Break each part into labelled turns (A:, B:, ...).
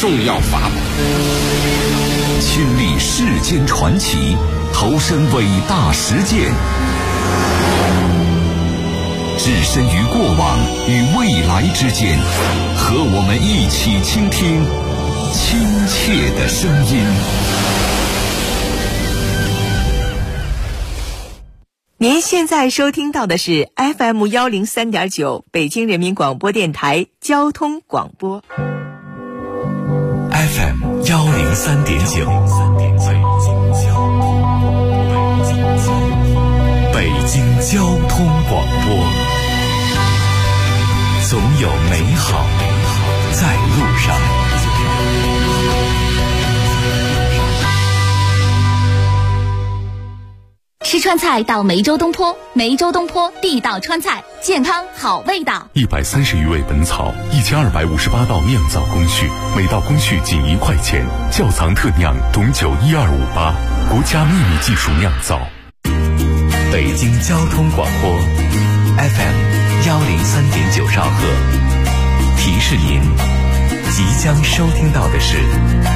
A: 重要法宝。
B: 亲历世间传奇，投身伟大实践，置身于过往与未来之间，和我们一起倾听亲切的声音。
C: 您现在收听到的是 FM 103.9北京人民广播电台交通广播。
B: FM 103.9，北京交通广播，总有美好在路上。
D: 吃川菜到梅州东坡，梅州东坡地道川菜，健康好味道。
E: 130余味本草，1258道酿造工序，每道工序仅1块钱，窖藏特酿董酒12588，国家秘密技术酿造。
B: 北京交通广播 FM 103.9兆赫，提示您即将收听到的是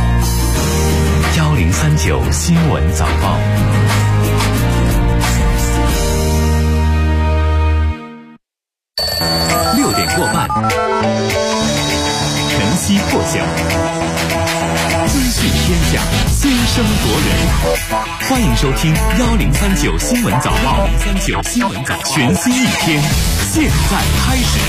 B: 1039新闻早报。6点过半，晨曦破晓，资讯天下，先声夺人。欢迎收听1039新闻早报，1039新闻早报，全新一天，现在开始。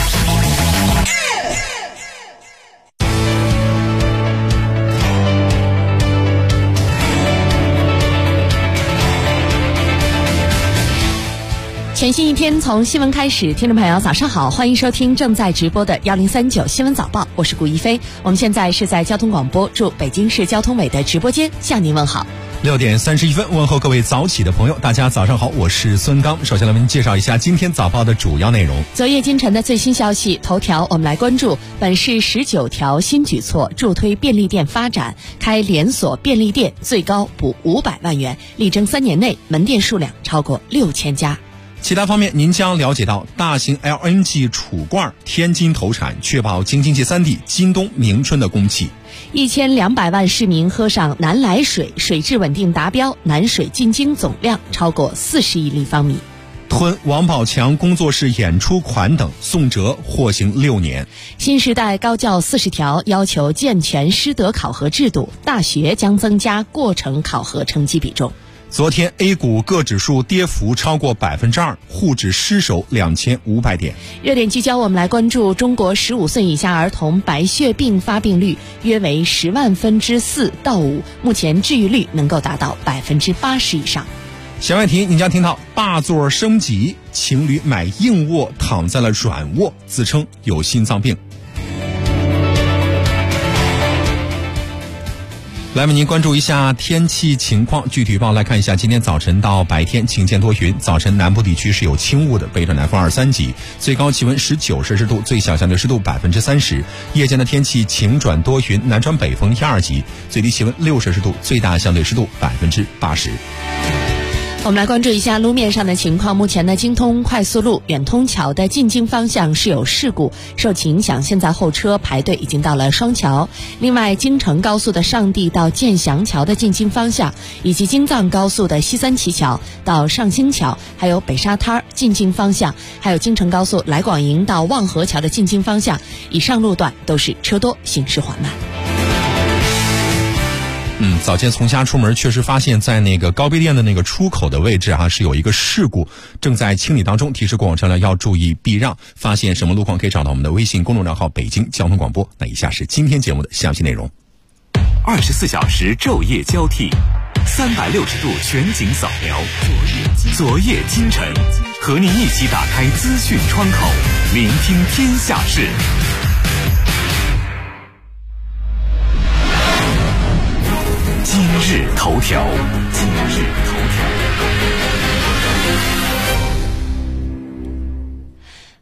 F: 全新一天从新闻开始，听众朋友早上好，欢迎收听正在直播的1039新闻早报，我是顾一飞。我们现在是在交通广播驻北京市交通委的直播间向您问好。
G: 6点31分，问候各位早起的朋友，大家早上好，我是孙刚。首先来为您介绍一下今天早报的主要内容。
F: 昨夜今晨的最新消息，头条我们来关注本市19条新举措，助推便利店发展，开连锁便利店最高补500万元，力争3年内门店数量超过6000家。
G: 其他方面，您将了解到大型 LNG 储罐天津投产，确保京津冀3地今冬明春的供气。
F: 1200万市民喝上南来水，水质稳定达标，南水进京总量超过40亿立方米。
G: 吞王宝强工作室演出款等，宋哲获刑6年。
F: 新时代高教40条要求健全师德考核制度，大学将增加过程考核成绩比重。
G: 昨天 A 股各指数跌幅超过2%，沪指失守2500点。
F: 热点聚焦，我们来关注中国15岁以下儿童白血病发病率约为10万分之4到5，目前治愈率能够达到80%以上。
G: 小外题，你将听到霸座升级，情侣买硬卧躺在了软卧，自称有心脏病。来为您关注一下天气情况，具体预报来看一下，今天早晨到白天晴间多云，早晨南部地区是有轻雾的，北转南风2、3级，最高气温19摄氏度，最小相对湿度30%。夜间的天气晴转多云，南转北风1、2级，最低气温6摄氏度，最大相对湿度80%。
F: 我们来关注一下路面上的情况。目前呢，京通快速路远通桥的进京方向是有事故，受其影响，现在候车排队已经到了双桥。另外，京承高速的上地到建祥桥的进京方向，以及京藏高速的西三旗桥到上兴桥，还有北沙滩进京方向，还有京承高速来广营到望河桥的进京方向，以上路段都是车多，行驶缓慢。
G: 早间从家出门，确实发现在那个高碑店的那个出口的位置是有一个事故，正在清理当中，提示过往车辆要注意避让。发现什么路况可以找到我们的微信公众账号北京交通广播。那以下是今天节目的详细内容。
B: 24小时昼夜交替，360度全景扫描，昨夜今晨，和您一起打开资讯窗口，聆听天下事。今日头条，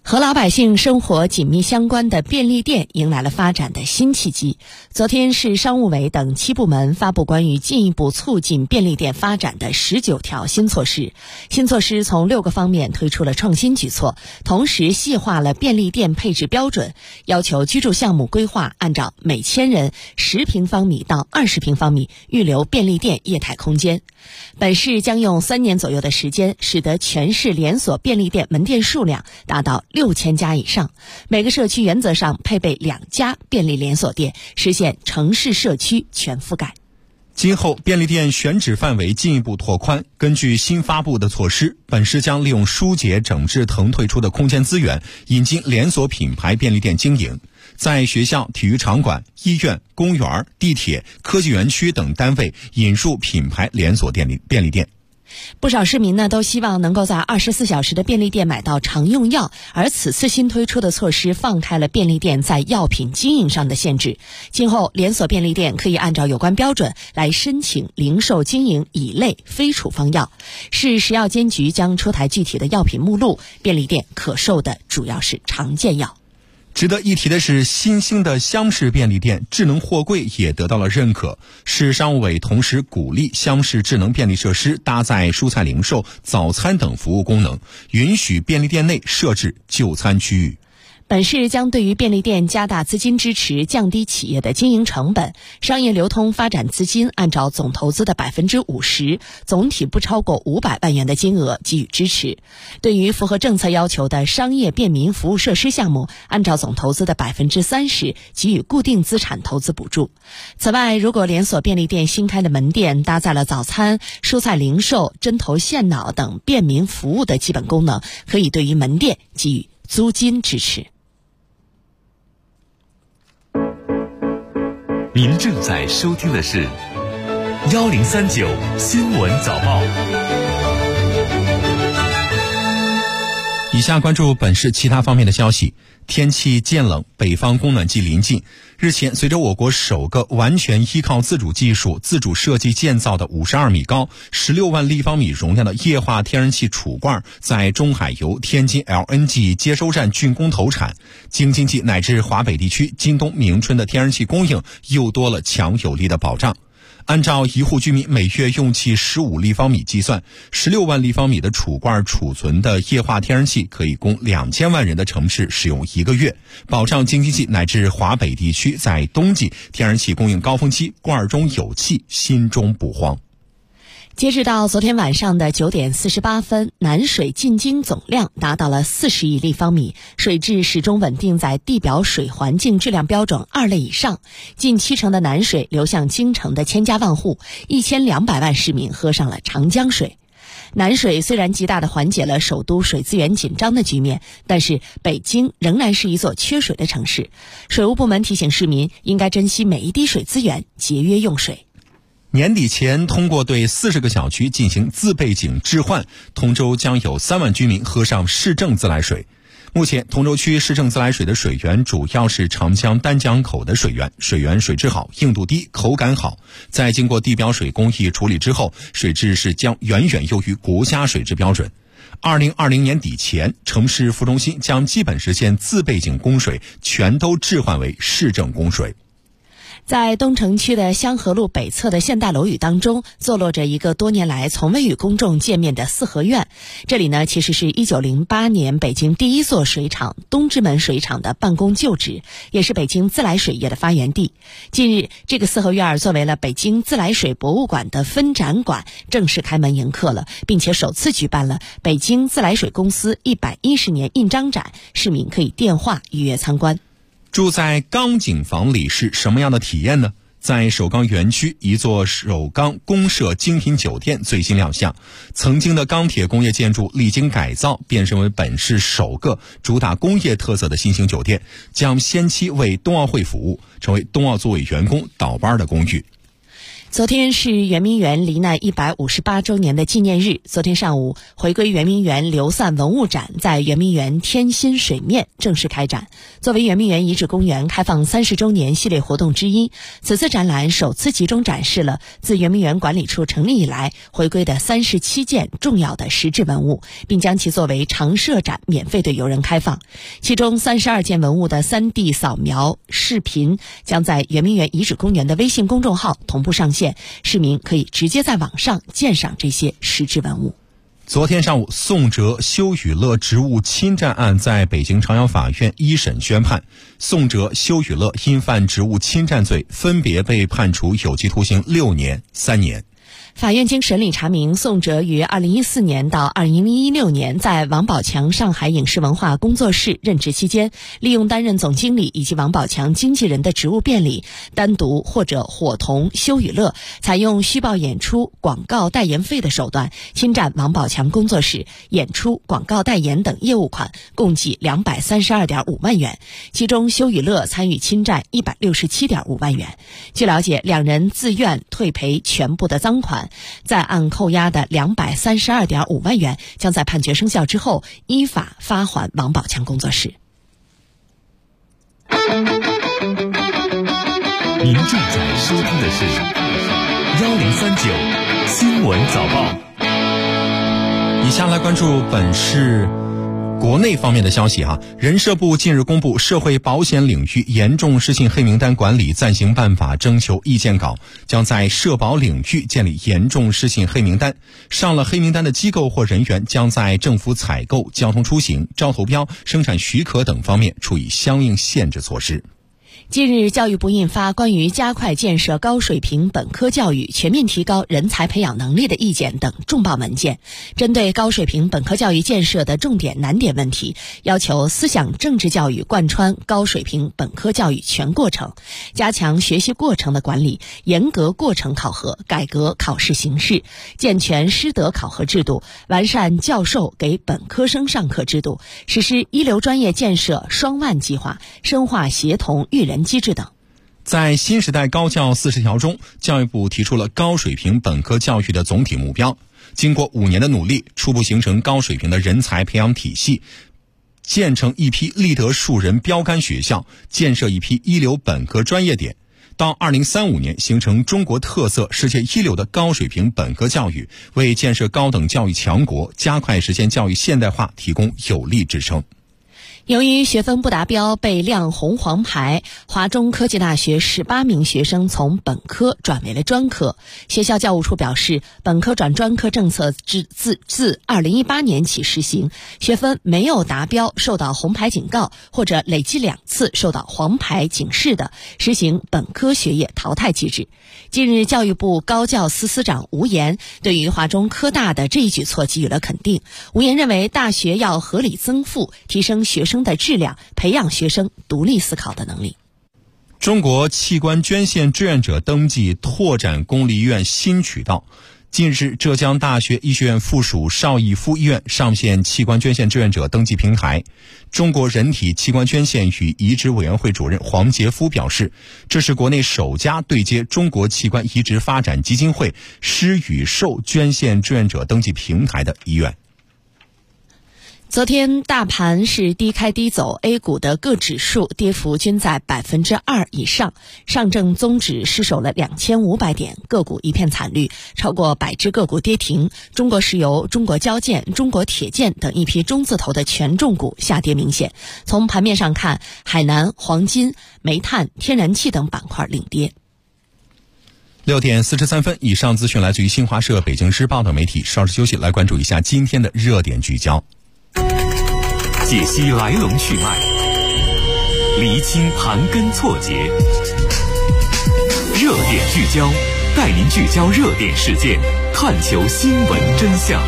F: 和老百姓生活紧密相关的便利店迎来了发展的新契机。昨天，市商务委等7部门发布关于进一步促进便利店发展的19条新措施。新措施从6个方面推出了创新举措，同时细化了便利店配置标准，要求居住项目规划按照每1000人10平方米到20平方米预留便利店业态空间。本市将用3年左右的时间，使得全市连锁便利店门店数量达到6000家以上，每个社区原则上配备2家便利连锁店，实现城市社区全覆盖。
G: 今后便利店选址范围进一步拓宽，根据新发布的措施，本市将利用疏解整治腾退出的空间资源，引进连锁品牌便利店经营，在学校、体育场馆、医院、公园、地铁、科技园区等单位引入品牌连锁便利店。
F: 不少市民呢都希望能够在24小时的便利店买到常用药，而此次新推出的措施放开了便利店在药品经营上的限制。今后连锁便利店可以按照有关标准来申请零售经营乙类非处方药。市食药监局将出台具体的药品目录，便利店可售的主要是常见药。
G: 值得一提的是，新兴的厢式便利店智能货柜也得到了认可。市商务委同时鼓励厢式智能便利设施搭载蔬菜零售、早餐等服务功能，允许便利店内设置就餐区域。
F: 本市将对于便利店加大资金支持，降低企业的经营成本。商业流通发展资金按照总投资的50%，总体不超过500万元的金额给予支持。对于符合政策要求的商业便民服务设施项目，按照总投资的30%给予固定资产投资补助。此外，如果连锁便利店新开的门店搭载了早餐、蔬菜零售、针头线脑等便民服务的基本功能，可以对于门店给予租金支持。
B: 您正在收听的是1039新闻早报。
G: 以下关注本市其他方面的消息。天气渐冷，北方供暖季临近。日前，随着我国首个完全依靠自主技术、自主设计建造的52米高、16万立方米容量的液化天然气储罐在中海油天津 LNG 接收站竣工投产，京津冀乃至华北地区今冬明春的天然气供应又多了强有力的保障。按照一户居民每月用气15立方米计算，16万立方米的储罐储存的液化天然气可以供2000万人的城市使用1个月，保障京津冀乃至华北地区在冬季天然气供应高峰期罐中有气，心中不慌。
F: 截止到昨天晚上的9点48分，南水进京总量达到了40亿立方米，水质始终稳定在地表水环境质量标准2类以上。近70%的南水流向京城的千家万户，1200万市民喝上了长江水。南水虽然极大地缓解了首都水资源紧张的局面，但是北京仍然是一座缺水的城市。水务部门提醒市民应该珍惜每一滴水资源，节约用水。
G: 年底前通过对40个小区进行自备井置换，通州将有3万居民喝上市政自来水。目前通州区市政自来水的水源主要是长江丹江口的水源，水质好，硬度低，口感好。在经过地表水工艺处理之后，水质是将远远优于国家水质标准。2020年底前，城市服中心将基本实现自备井供水全都置换为市政供水。
F: 在东城区的香河路北侧的现代楼宇当中，坐落着一个多年来从未与公众见面的四合院。这里呢，其实是1908年北京第一座水厂东直门水厂的办公旧址，也是北京自来水业的发源地。近日，这个四合院作为了北京自来水博物馆的分展馆，正式开门迎客了，并且首次举办了北京自来水公司110年印章展，市民可以电话预约参观。
G: 住在钢井房里是什么样的体验呢？在首钢园区，一座首钢公社精品酒店最新亮相。曾经的钢铁工业建筑历经改造，变身为本市首个主打工业特色的新型酒店，将先期为冬奥会服务，成为冬奥组委员工倒班的公寓。
F: 昨天是圆明园罹难158周年的纪念日。昨天上午，回归圆明园流散文物展在圆明园天心水面正式开展。作为圆明园遗址公园开放30周年系列活动之一，此次展览首次集中展示了自圆明园管理处成立以来回归的37件重要的石质文物，并将其作为常设展免费对游人开放。其中32件文物的 3D 扫描视频将在圆明园遗址公园的微信公众号同步上线，市民可以直接在网上鉴赏这些石质文物。
G: 昨天上午，宋哲、修雨乐职务侵占案在北京朝阳法院一审宣判，宋哲、修雨乐因犯职务侵占罪，分别被判处有期徒刑6年、3年。
F: 法院经审理查明，宋哲于2014年到2016年在王宝强上海影视文化工作室任职期间，利用担任总经理以及王宝强经纪人的职务便利，单独或者伙同修雨乐，采用虚报演出、广告代言费的手段，侵占王宝强工作室演出、广告代言等业务款，共计232.5万元，其中修雨乐参与侵占167.5万元。据了解，两人自愿退赔全部的赃款，在案扣押的232.5万元将在判决生效之后依法发还王宝强工作室。
B: 您正在收听的是1039新闻早报。
G: 以下来关注本市国内方面的消息人社部近日公布社会保险领域严重失信黑名单管理暂行办法征求意见稿，将在社保领域建立严重失信黑名单，上了黑名单的机构或人员将在政府采购、交通出行、招投标、生产许可等方面处以相应限制措施。
F: 近日，教育部印发关于加快建设高水平本科教育、全面提高人才培养能力的意见等重磅文件，针对高水平本科教育建设的重点难点问题，要求思想政治教育贯穿高水平本科教育全过程，加强学习过程的管理，严格过程考核，改革考试形式，健全师德考核制度，完善教授给本科生上课制度，实施一流专业建设双万计划，深化协同育人机制等。
G: 在新时代高教40条中，教育部提出了高水平本科教育的总体目标，经过5年的努力，初步形成高水平的人才培养体系，建成一批立德树人标杆学校，建设一批一流本科专业点，到2035年形成中国特色、世界一流的高水平本科教育，为建设高等教育强国、加快实现教育现代化提供有力支撑。
F: 由于学分不达标被亮红黄牌，华中科技大学18名学生从本科转为了专科。学校教务处表示，本科转专科政策自2018年起实行，学分没有达标受到红牌警告，或者累计2次受到黄牌警示的，实行本科学业淘汰机制。近日，教育部高教司司长吴岩对于华中科大的这一举措给予了肯定。吴岩认为，大学要合理增负，提升学生的质量，培养学生独立思考的能力。
G: 中国器官捐献志愿者登记拓展公立医院新渠道。近日，浙江大学医学院附属邵逸夫医院上线器官捐献志愿者登记平台。中国人体器官捐献与移植委员会主任黄杰夫表示，这是国内首家对接中国器官移植发展基金会施与受捐献志愿者登记平台的医院。
F: 昨天大盘是低开低走 ，A 股的各指数跌幅均在2%以上，上证综指失守了2500点，个股一片惨绿，超过100只个股跌停。中国石油、中国交建、中国铁建等一批中字头的权重股下跌明显。从盘面上看，海南、黄金、煤炭、天然气等板块领跌。
G: 6点43分，以上资讯来自于新华社、北京日报等媒体。稍事休息，来关注一下今天的热点聚焦。
B: 解析来龙去脉，厘清盘根错节，热点聚焦，带您聚焦热点事件，探求新闻真相。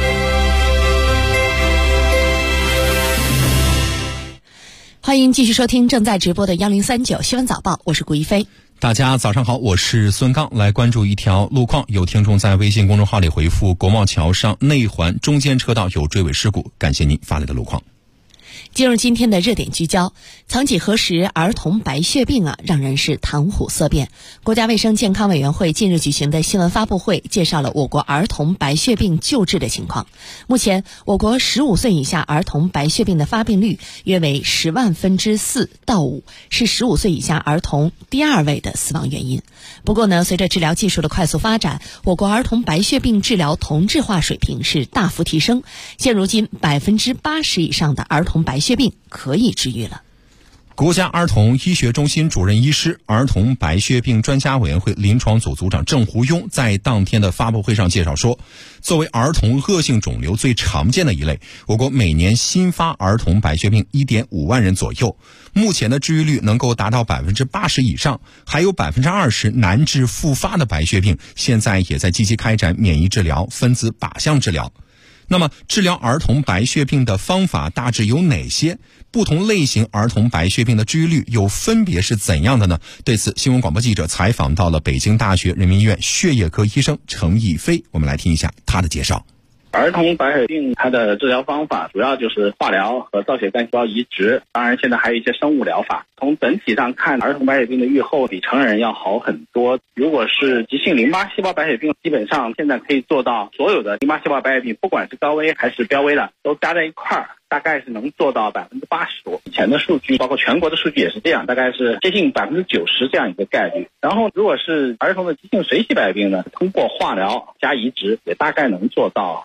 F: 欢迎继续收听正在直播的1039新闻早报，我是顾一飞。
G: 大家早上好，我是孙刚。来关注一条路况，有听众在微信公众号里回复国贸桥上内环中间车道有追尾事故，感谢您发来的路况。
F: 进入今天的热点聚焦，曾几何时儿童白血病让人是谈虎色变。国家卫生健康委员会近日举行的新闻发布会介绍了我国儿童白血病救治的情况。目前我国15岁以下儿童白血病的发病率约为10万分之4到5，是15岁以下儿童第2位的死亡原因。不过呢，随着治疗技术的快速发展，我国儿童白血病治疗同质化水平是大幅提升，现如今80%以上的儿童白血病可以治愈了。
G: 国家儿童医学中心主任医师、儿童白血病专家委员会临床组组长郑胡庸在当天的发布会上介绍说，作为儿童恶性肿瘤最常见的一类，我国每年新发儿童白血病 1.5 万人左右，目前的治愈率能够达到80%以上，还有20%难治复发的白血病，现在也在积极开展免疫治疗、分子靶向治疗。那么治疗儿童白血病的方法大致有哪些？不同类型儿童白血病的治愈率又分别是怎样的呢？对此，新闻广播记者采访到了北京大学人民医院血液科医生程逸飞，我们来听一下他的介绍。
A: 儿童白血病它的治疗方法主要就是化疗和造血干细胞移植，当然现在还有一些生物疗法。从整体上看，儿童白血病的预后比成人要好很多。如果是急性淋巴细胞白血病，基本上现在可以做到所有的淋巴细胞白血病，不管是高危还是标危的，都加在一块儿，大概是能做到80%多。以前的数据包括全国的数据也是这样，大概是接近90%这样一个概率。然后如果是儿童的急性髓系白血病呢，通过化疗加移植也大概能做到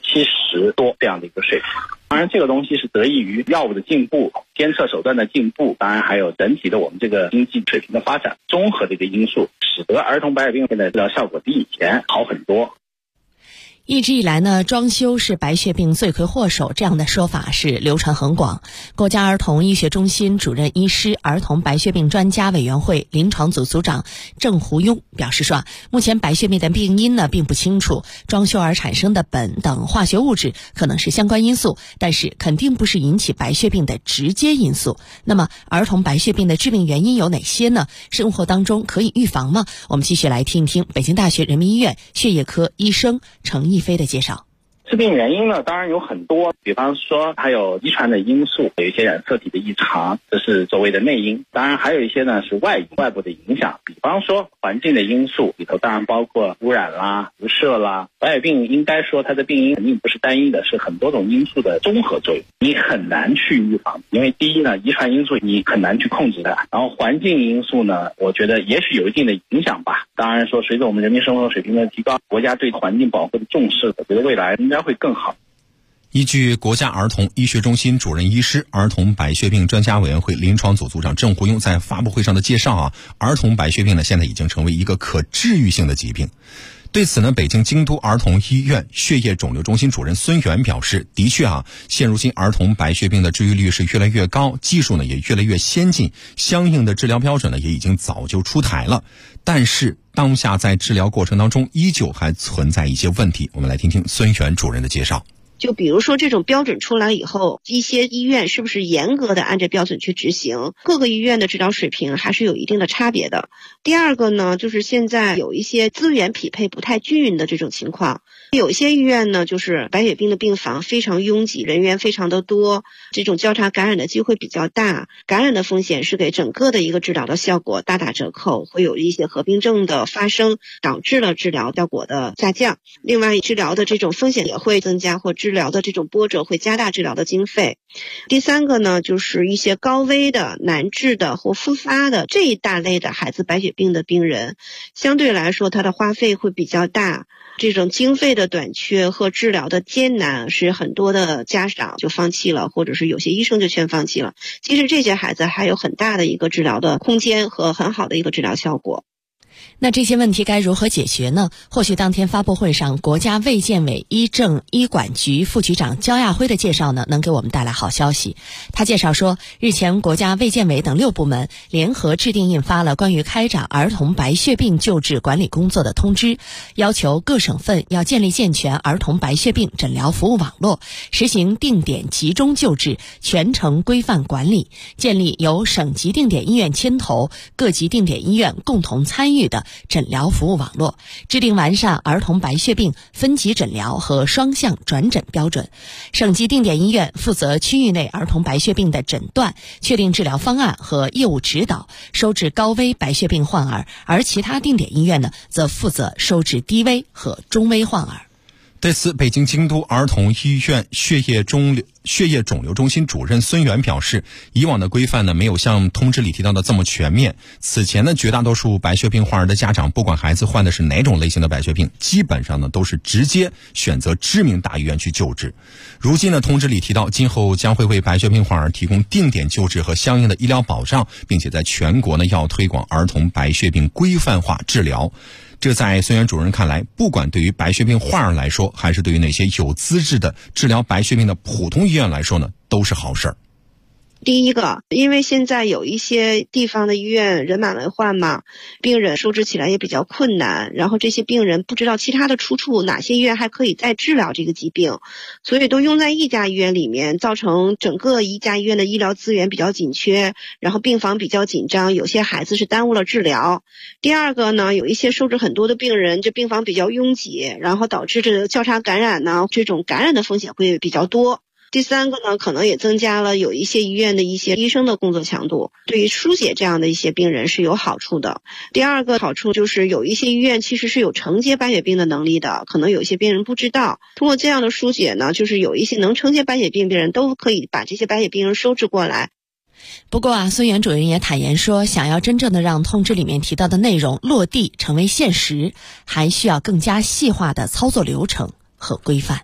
A: 70%多这样的一个水平。当然这个东西是得益于药物的进步、监测手段的进步，当然还有整体的我们这个经济水平的发展，综合的一个因素，使得儿童白血病现在治疗效果比以前好很多。
F: 一直以来呢，装修是白血病罪魁祸首，这样的说法是流传很广。国家儿童医学中心主任医师、儿童白血病专家委员会临床组组长郑胡庸表示说，目前白血病的病因呢并不清楚，装修而产生的苯等化学物质可能是相关因素，但是肯定不是引起白血病的直接因素。那么儿童白血病的致病原因有哪些呢？生活当中可以预防吗？我们继续来听一听北京大学人民医院血液科医生程逸飞的介绍。
A: 致病原因呢，当然有很多，比方说还有遗传的因素，有一些染色体的异常，这是所谓的内因。当然还有一些呢是外部的影响，比方说环境的因素里头，当然包括污染啦、辐射啦。白血病应该说它的病因肯定不是单一的，是很多种因素的综合作用，你很难去预防。因为第一呢，遗传因素你很难去控制它，然后环境因素呢，我觉得也许有一定的影响吧。当然说随着我们人民生活水平的提高，国家对环境保护的重视，我觉得未来应该会更好。
G: 依据国家儿童医学中心主任医师、儿童白血病专家委员会临床组组长郑胡庸在发布会上的介绍儿童白血病呢现在已经成为一个可治愈性的疾病。对此呢，北京京都儿童医院血液肿瘤中心主任孙源表示，的确现如今儿童白血病的治愈率是越来越高，技术呢也越来越先进，相应的治疗标准呢也已经早就出台了。但是当下在治疗过程当中依旧还存在一些问题，我们来听听孙源主任的介绍。
H: 就比如说这种标准出来以后，一些医院是不是严格的按照标准去执行，各个医院的治疗水平还是有一定的差别的。第二个呢，就是现在有一些资源匹配不太均匀的这种情况，有些医院呢就是白血病的病房非常拥挤，人员非常的多，这种交叉感染的机会比较大，感染的风险是给整个的一个治疗的效果大打折扣，会有一些合并症的发生，导致了治疗效果的下降。另外治疗的这种风险也会增加，或治疗的这种波折会加大治疗的经费。第三个呢，就是一些高危的、难治的或复发的这一大类的孩子白血病的病人，相对来说它的花费会比较大，这种经费的短缺和治疗的艰难使很多的家长就放弃了，或者是有些医生就全放弃了。其实这些孩子还有很大的一个治疗的空间和很好的一个治疗效果。
F: 那这些问题该如何解决呢？或许当天发布会上，国家卫健委医政医管局副局长焦亚辉的介绍呢，能给我们带来好消息。他介绍说，日前国家卫健委等6部门联合制定印发了关于开展儿童白血病救治管理工作的通知，要求各省份要建立健全儿童白血病诊疗服务网络，实行定点集中救治，全程规范管理，建立由省级定点医院牵头、各级定点医院共同参与域的诊疗服务网络，制定完善儿童白血病分级诊疗和双向转诊标准。省级定点医院负责区域内儿童白血病的诊断，确定治疗方案和业务指导，收治高危白血病患儿，而其他定点医院呢，则负责收治低危和中危患儿。
G: 对此，北京京都儿童医院血液肿瘤中心主任孙元表示，以往的规范呢，没有像通知里提到的这么全面。此前呢，绝大多数白血病患儿的家长，不管孩子患的是哪种类型的白血病，基本上呢都是直接选择知名大医院去救治。如今呢，通知里提到，今后将会为白血病患儿提供定点救治和相应的医疗保障，并且在全国呢要推广儿童白血病规范化治疗。这在孙元主任看来，不管对于白血病患儿来说，还是对于那些有资质的治疗白血病的普通医院来说呢，都是好事儿。
H: 第一个，因为现在有一些地方的医院人满为患嘛，病人收治起来也比较困难，然后这些病人不知道其他的出处，哪些医院还可以再治疗这个疾病，所以都用在一家医院里面，造成整个一家医院的医疗资源比较紧缺，然后病房比较紧张，有些孩子是耽误了治疗。第二个呢，有一些收治很多的病人，这病房比较拥挤，然后导致这个交叉感染呢，这种感染的风险会比较多。第三个呢，可能也增加了有一些医院的一些医生的工作强度，对于疏解这样的一些病人是有好处的。第二个好处就是有一些医院其实是有承接白血病的能力的，可能有一些病人不知道。通过这样的疏解呢，就是有一些能承接白血病病人都可以把这些白血病人收治过来。
F: 不过啊，孙元主任也坦言说，想要真正的让通知里面提到的内容落地成为现实，还需要更加细化的操作流程和规范。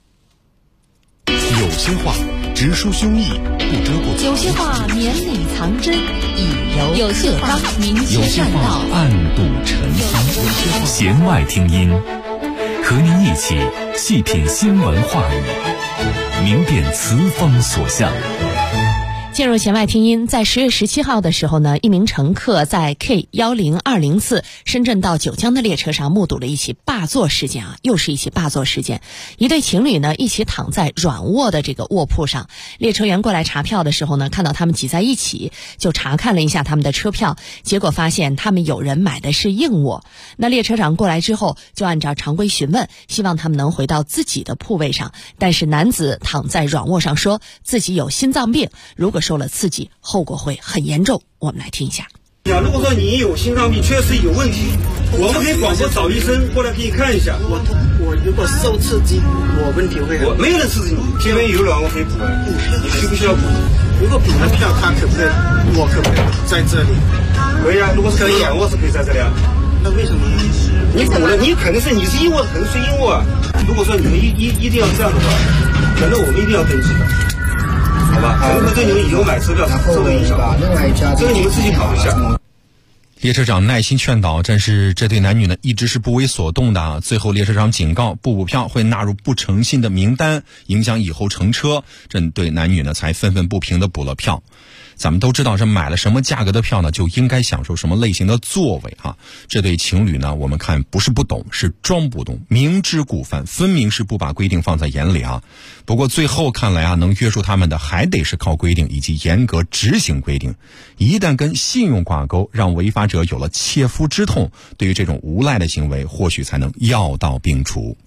B: 有些话直抒胸臆，不遮不藏；
D: 有些话绵里藏针，以柔
B: 有
D: 克刚；
B: 有些话暗度陈仓。弦外听音，和您一起细品新闻话语，明辨词风所向。
F: 进入弦外听音，在10月17号的时候呢，一名乘客在 K10204深圳到九江的列车上目睹了一起霸座事件啊，又是一起霸座事件。一对情侣呢，一起躺在软卧的这个卧铺上，列车员过来查票的时候呢，看到他们挤在一起，就查看了一下他们的车票，结果发现他们有人买的是硬卧。那列车长过来之后，就按照常规询问，希望他们能回到自己的铺位上，但是男子躺在软卧上说自己有心脏病，如果受了刺激，后果会很严重。我们来听一下。
I: 如果说你有心脏病，确实有问题，我们可以广播找医生过来给你看一下。
J: 我如果受刺激，我问题会很。
I: 我没有人刺激你，这边有了我可以补，你需不需要补？
J: 如果补了票，他可不可以？我可不可以在这里？
I: 可以啊，如果是可以，软卧是可以在这里啊。
J: 那为什么
I: 你补了？你肯定是你是硬卧，肯定是硬卧啊。如果说你们一定要这样的话，可能我们一定要登记的。好吧，可能对你们以后买车票受到影响，这个你们自己考虑一下。
G: 列车长耐心劝导，但是这对男女呢一直是不为所动的。最后列车长警告，不补票会纳入不诚信的名单，影响以后乘车。这对男女呢才愤愤不平的补了票。咱们都知道，这买了什么价格的票呢，就应该享受什么类型的座位啊。这对情侣呢，我们看不是不懂，是装不懂，明知故犯，分明是不把规定放在眼里啊。不过最后看来啊，能约束他们的还得是靠规定以及严格执行规定。一旦跟信用挂钩，让违法者有了切肤之痛，对于这种无赖的行为，或许才能药到病除。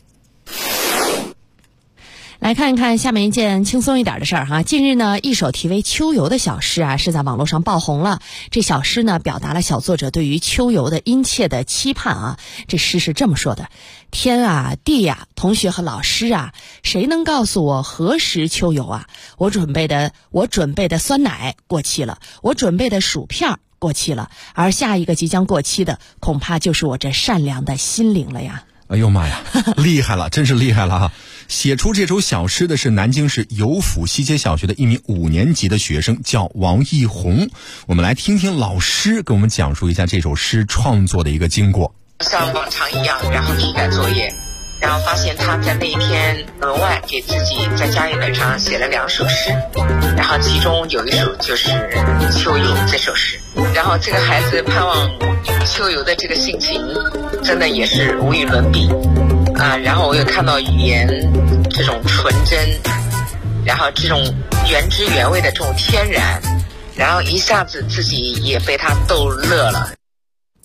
F: 来看一看下面一件轻松一点的事儿哈。近日呢，一首题为《秋游》的小诗啊，是在网络上爆红了。这小诗呢，表达了小作者对于秋游的殷切的期盼啊。这诗是这么说的：天啊，地啊，同学和老师啊，谁能告诉我何时秋游啊？我准备的酸奶过期了，我准备的薯片过期了，而下一个即将过期的，恐怕就是我这善良的心灵了呀。
G: 哎呦妈呀，厉害了，真是厉害了哈！写出这首小诗的是南京市油府西街小学的一名5年级的学生，叫王艺红。我们来听听老师给我们讲述一下这首诗创作的一个经过。
K: 像往常一样，然后批改作业，然后发现他在那一天额外给自己在家业本上写了2首诗，然后其中有一首就是《秋游》这首诗。然后这个孩子盼望秋游的这个心情，真的也是无与伦比啊！然后我又看到语言这种纯真，然后这种原汁原味的这种天然，然后一下子自己也被他逗乐了。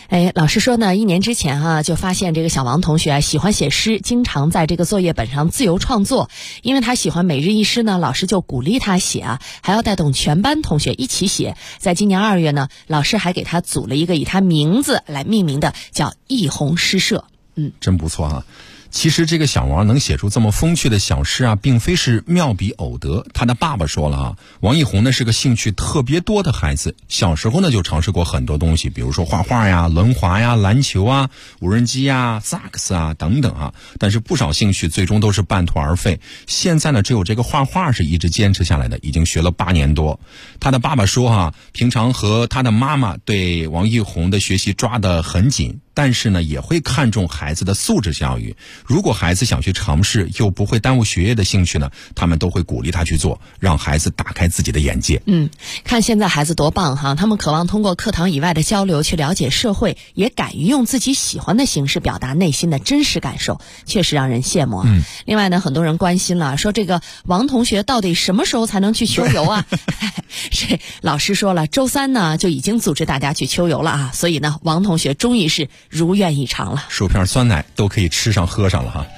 F: 老师说呢，1年之前就发现这个小王同学喜欢写诗，经常在这个作业本上自由创作。因为他喜欢每日一诗呢，老师就鼓励他写还要带动全班同学一起写。在今年2月呢，老师还给他组了一个以他名字来命名的叫一红诗社。
G: 真不错其实这个小王能写出这么风趣的小诗并非是妙笔偶得。他的爸爸说了王一红呢是个兴趣特别多的孩子，小时候呢就尝试过很多东西，比如说画画呀、轮滑呀、篮球无人机萨克斯等等但是不少兴趣最终都是半途而废。现在呢只有这个画画是一直坚持下来的，已经学了8年多。他的爸爸说平常和他的妈妈对王一红的学习抓得很紧，但是呢也会看重孩子的素质教育。如果孩子想去尝试又不会耽误学业的兴趣呢，他们都会鼓励他去做，让孩子打开自己的眼界。
F: 看现在孩子多棒他们渴望通过课堂以外的交流去了解社会，也敢于用自己喜欢的形式表达内心的真实感受，确实让人羡慕另外呢，很多人关心了，说这个王同学到底什么时候才能去秋游老师说了，周3呢就已经组织大家去秋游了所以呢王同学终于是如愿以偿了，
G: 薯片酸奶都可以吃上喝上了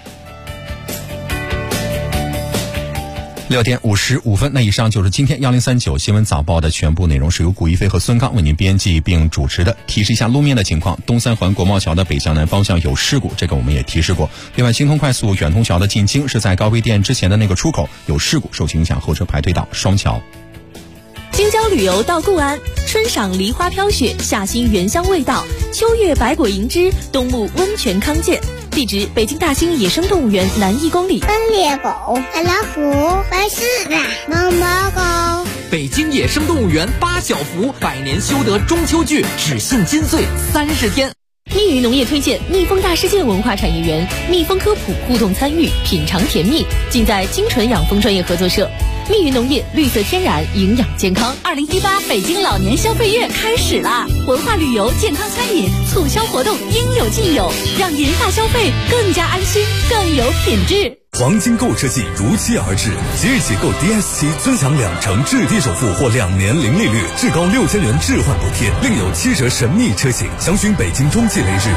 G: 6点55分，那以上就是今天1039新闻早报的全部内容，是由古一飞和孙刚为您编辑并主持的。提示一下路面的情况，东三环国贸桥的北向南方向有事故，这个我们也提示过。另外，京通快速远通桥的进京是在高碑店之前的那个出口有事故，受其影响后车排队到双桥。
L: 京郊旅游到固安，春赏梨花飘雪，夏欣原香味道，秋月百果银枝，冬沐温泉康健。地址：北京大兴野生动物园南1公里。
M: 斑鬣狗、白老虎、白狮子、猫猫狗。
N: 北京野生动物园8小福100年修得中秋剧只限金穗30天。
L: 密云农业推荐蜜蜂大世界文化产业园，蜜蜂科普互动参与，品尝甜蜜，尽在精纯养蜂专业合作社。密云农业，绿色天然，营养健康。2018北京老年消费月开始啦！文化旅游、健康餐饮促销活动应有尽有，让银发消费更加安心，更有品质。
O: 黄金购车季如期而至，即日起购 DS7尊享2成置低首付或2年零利率，至高6000元置换补贴，另有7折神秘车型。详询北京中汽雷士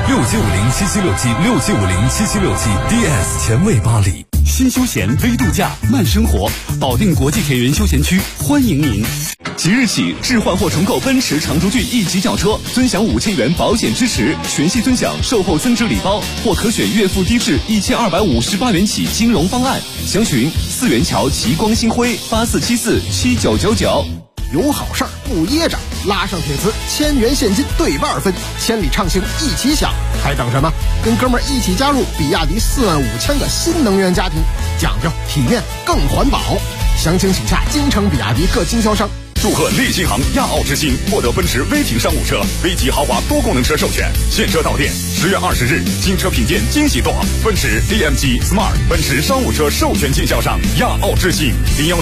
O: 675077676777 DS 前卫巴黎。
P: 新休闲微度假慢生活，保定国际田园休闲区欢迎您。即日起置换或重购奔驰长途骏1级轿车，尊享5000元保险支持，全系尊享售后增值礼包，或可选月付低至1258元起金融方案。详询4元桥极光星辉84747999。
J: 有好事儿不噎着，拉上铁磁1000元现金兑半分，千里畅行一起享，还等什么？跟哥们儿一起加入比亚迪45000个新能源家庭，讲究体面更环保。详情请洽京城比亚迪各经销商。
Q: 祝贺利新行亚奥之星获得奔驰威霆商务车、V级豪华多功能车授权，现车到店。10月20日，新车品鉴惊喜多，奔驰 AMG Smart 奔驰商务车授权经销商亚奥之星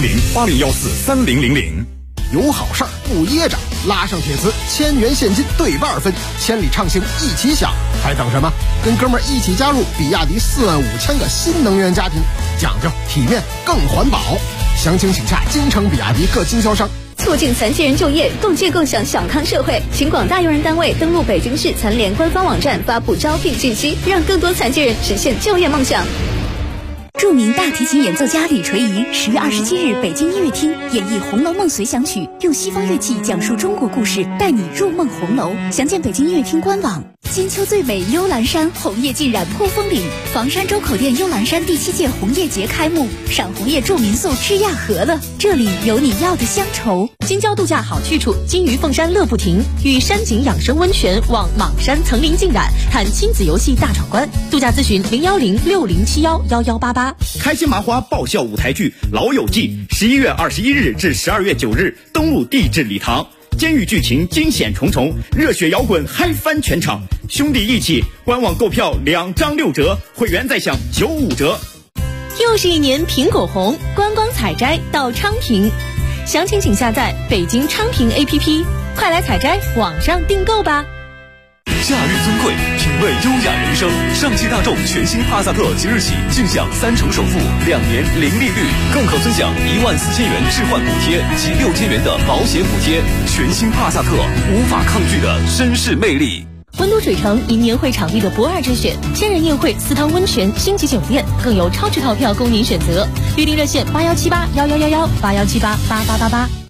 Q: 01080143000。
J: 有好事儿不噎着，拉上铁磁1000元现金兑半分，千里畅行一起享，还等什么？跟哥们儿一起加入比亚迪45000个新能源家庭，讲究体面更环保。详情请洽京城比亚迪各经销商。
L: 促进残疾人就业，共建共享小康社会，请广大用人单位登录北京市残联官方网站发布招聘信息，让更多残疾人实现就业梦想。
D: 著名大提琴演奏家李垂仪10月27日北京音乐厅演绎《红楼梦随想曲》，用西方乐器讲述中国故事，带你入梦红楼。详见北京音乐厅官网。金秋最美幽兰山，红叶浸染破风岭。房山周口店幽兰山第7届红叶节开幕，赏红叶住民宿吃亚和了，这里有你要的乡愁。
L: 京郊度假好去处，金鱼凤山乐不停，与山景养生温泉望莽山层林尽染，看亲子游戏大闯关。度假咨询01060711188。
R: 开心麻花爆笑舞台剧《老友记》11月21日至12月9日登陆地质礼堂，监狱剧情惊险重重，热血摇滚嗨翻全场，兄弟义气。官网购票2张6折，会员再享95折。
L: 又是一年苹果红，观光采摘到昌平，详情请下载北京昌平 APP， 快来采摘，网上订购吧。
P: 驾驭尊贵，品味优雅人生。上汽大众全新帕萨特即日起尽享3成首付，2年零利率，更可尊享14000元置换补贴及6000元的保险补贴。全新帕萨特，无法抗拒的绅士魅力。
L: 温都水城因年会场地的不二之选，千人宴会、4汤温泉、星级酒店，更有超值套票供您选择。预订热线81781111，81788888。